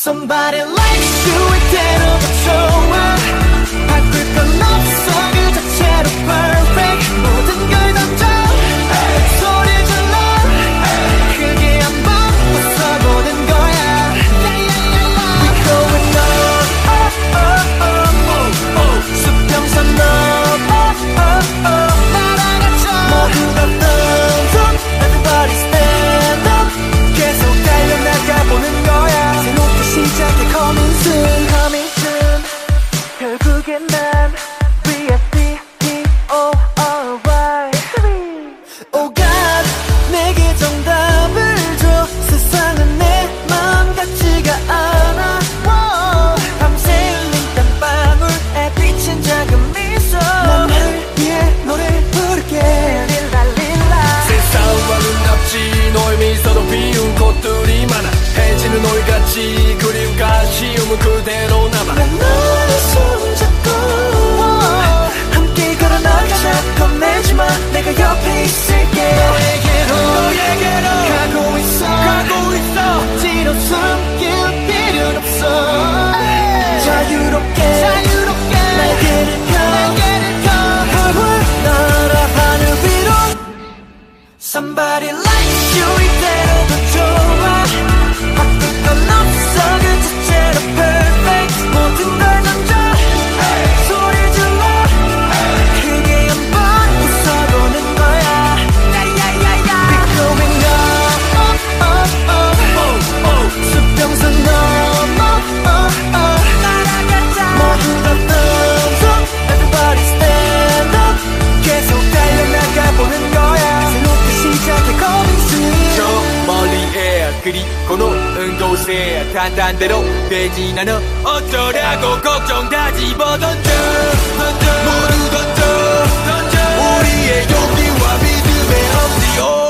Somebody likes you 이대로도 좋아 바꿀 건 없어 그 자체로 perfect 모든 걸 던져 소리 질러 크게 한번 웃어보는 거야 We going up 수평선 넘어 날아가죠 모두 다 thumbs up Everybody stand up 계속 달려나가보는 거야 새롭게 시작해 coming soon coming soon 결국엔 난 B-S-D-P-O alright Oh God 내게 정답을 줘 세상은 내 맘 같지가 않아 밤새 흘린 땀방울에 비친 작은 미소 난 너를 위해 노래 부를게 릴랄릴라 세상과는 앞지 너의 미소로 피운 꽃들이 많아 해지는 올같이 그리움과 아쉬움은 그대로 남아 난 너의 손잡고 함께 걸어나가자 겁내지 마 내가 옆에 있을게 너에게로 가고 있어 뒤로 숨길 필요는 없어 자유롭게 날개를 펴 날아 하늘 위로 Somebody like you 이대로도 좋아 바꿀 건 없어 그 자체로 perfect 모든 걸 던져 소리 질러 크게 한번 웃어보는 거야 We're going up 수평선 넘어 날아가자 모두 다 thumbs up Everybody stand up 계속 달려나가보는 거야 새롭게 시작해 coming soon 저 멀리에 그리고 놓은 곳에 단단대로 되진 않아 어쩌라고 걱정 다 집어던져 모두 던져 우리의 용기와 믿음의 엄지요